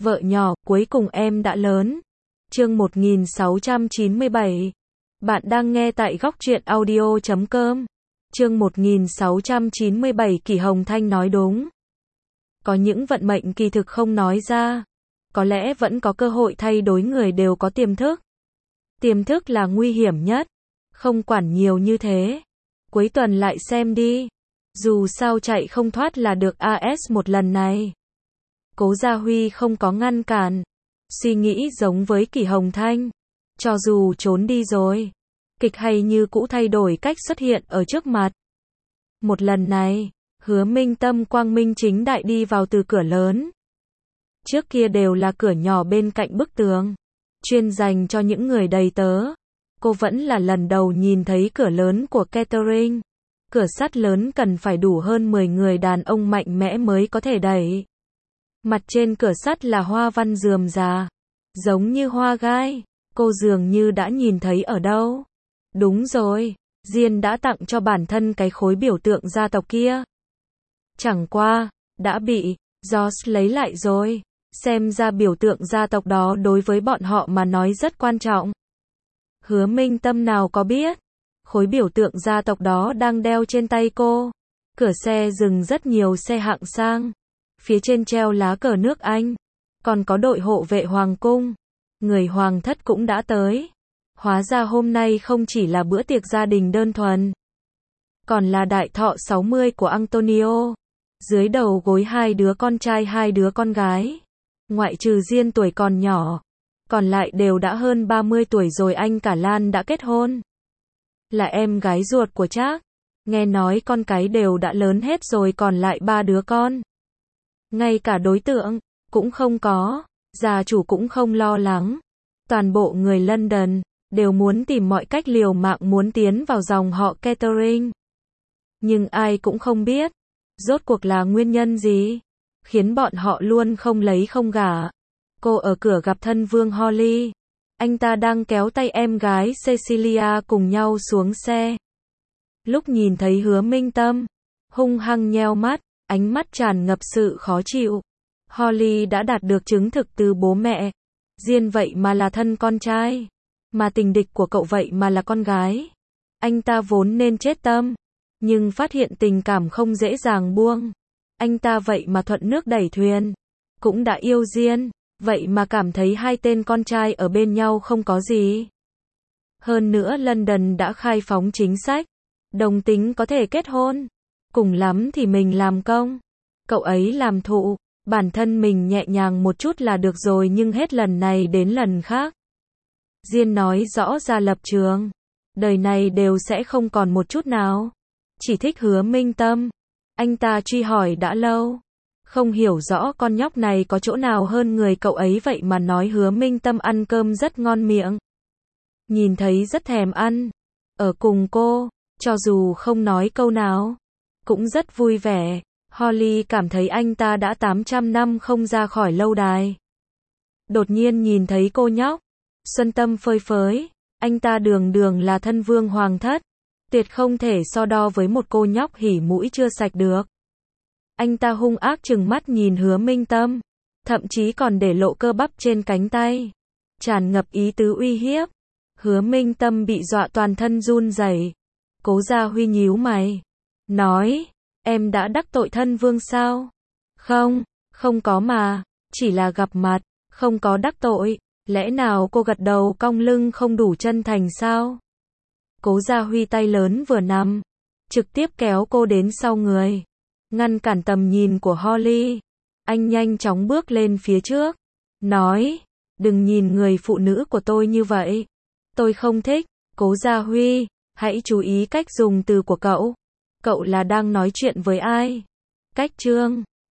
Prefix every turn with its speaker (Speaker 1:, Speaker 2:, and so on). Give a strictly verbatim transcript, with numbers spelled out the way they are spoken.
Speaker 1: Vợ nhỏ, cuối cùng em đã lớn. Chương một nghìn sáu trăm chín mươi bảy. Bạn đang nghe tại góc truyện audio chấm com. Chương một nghìn sáu trăm chín mươi bảy. Kỷ Hồng Thanh nói đúng. Có những vận mệnh kỳ thực không nói ra. Có lẽ vẫn có cơ hội thay đổi, người đều có tiềm thức. Tiềm thức là nguy hiểm nhất. Không quản nhiều như thế. Cuối tuần lại xem đi. Dù sao chạy không thoát là được a ét một lần này. Cố Gia Huy không có ngăn cản. Suy nghĩ giống với Kỷ Hồng Thanh. Cho dù trốn đi rồi, kịch hay như cũ thay đổi cách xuất hiện ở trước mặt. Một lần này, Hứa Minh Tâm quang minh chính đại đi vào từ cửa lớn. Trước kia đều là cửa nhỏ bên cạnh bức tường, chuyên dành cho những người đầy tớ. Cô vẫn là lần đầu nhìn thấy cửa lớn của catering. Cửa sắt lớn cần phải đủ hơn mười người đàn ông mạnh mẽ mới có thể đẩy. Mặt trên cửa sắt là hoa văn rườm rà, giống như hoa gai. Cô dường như đã nhìn thấy ở đâu. Đúng rồi, Diên đã tặng cho bản thân cái khối biểu tượng gia tộc kia. Chẳng qua, đã bị George lấy lại rồi. Xem ra biểu tượng gia tộc đó đối với bọn họ mà nói rất quan trọng. Hứa Minh Tâm nào có biết, khối biểu tượng gia tộc đó đang đeo trên tay cô. Cửa xe dừng rất nhiều xe hạng sang. Phía trên treo lá cờ nước Anh. Còn có đội hộ vệ hoàng cung. Người hoàng thất cũng đã tới. Hóa ra hôm nay không chỉ là bữa tiệc gia đình đơn thuần, còn là đại thọ sáu mươi của Antonio. Dưới đầu gối hai đứa con trai hai đứa con gái. Ngoại trừ Diên tuổi còn nhỏ, còn lại đều đã hơn ba mươi tuổi rồi. Anh cả Lan đã kết hôn, là em gái ruột của Trác. Nghe nói con cái đều đã lớn hết rồi, còn lại ba đứa con. Ngay cả đối tượng cũng không có. Gia chủ cũng không lo lắng. Toàn bộ người London đều muốn tìm mọi cách liều mạng muốn tiến vào dòng họ catering. Nhưng ai cũng không biết, rốt cuộc là nguyên nhân gì khiến bọn họ luôn không lấy không gả. Cô ở cửa gặp thân vương Holly. Anh ta đang kéo tay em gái Cecilia cùng nhau xuống xe. Lúc nhìn thấy Hứa Minh Tâm, hung hăng nheo mắt, ánh mắt tràn ngập sự khó chịu. Holly đã đạt được chứng thực từ bố mẹ. Diên vậy mà là thân con trai, mà tình địch của cậu vậy mà là con gái. Anh ta vốn nên chết tâm, nhưng phát hiện tình cảm không dễ dàng buông. Anh ta vậy mà thuận nước đẩy thuyền, cũng đã yêu Diên, vậy mà cảm thấy hai tên con trai ở bên nhau không có gì. Hơn nữa London đã khai phóng chính sách, đồng tính có thể kết hôn, cùng lắm thì mình làm công, cậu ấy làm thụ. Bản thân mình nhẹ nhàng một chút là được rồi, nhưng hết lần này đến lần khác. Diên nói rõ ra lập trường. Đời này đều sẽ không còn một chút nào. Chỉ thích Hứa Minh Tâm. Anh ta truy hỏi đã lâu. Không hiểu rõ con nhóc này có chỗ nào hơn người cậu ấy, vậy mà nói Hứa Minh Tâm ăn cơm rất ngon miệng. Nhìn thấy rất thèm ăn. Ở cùng cô, cho dù không nói câu nào, cũng rất vui vẻ. Holly cảm thấy anh ta đã tám trăm năm không ra khỏi lâu đài. Đột nhiên nhìn thấy cô nhóc, xuân tâm phơi phới. Anh ta đường đường là thân vương hoàng thất, tuyệt không thể so đo với một cô nhóc hỉ mũi chưa sạch được. Anh ta hung ác trừng mắt nhìn Hứa Minh Tâm, thậm chí còn để lộ cơ bắp trên cánh tay, tràn ngập ý tứ uy hiếp. Hứa Minh Tâm bị dọa toàn thân run rẩy. Cố Gia Huy nhíu mày, nói: em đã đắc tội thân vương sao? Không, không có mà, chỉ là gặp mặt, không có đắc tội. Lẽ nào? Cô gật đầu cong lưng, không đủ chân thành sao? Cố Gia Huy tay lớn vừa nằm, trực tiếp kéo cô đến sau người, ngăn cản tầm nhìn của Holly. Anh nhanh chóng bước lên phía trước, nói: đừng nhìn người phụ nữ của tôi như vậy, tôi không thích. Cố Gia Huy, hãy chú ý cách dùng từ của cậu. Cậu là đang nói chuyện với ai? Cách Trương,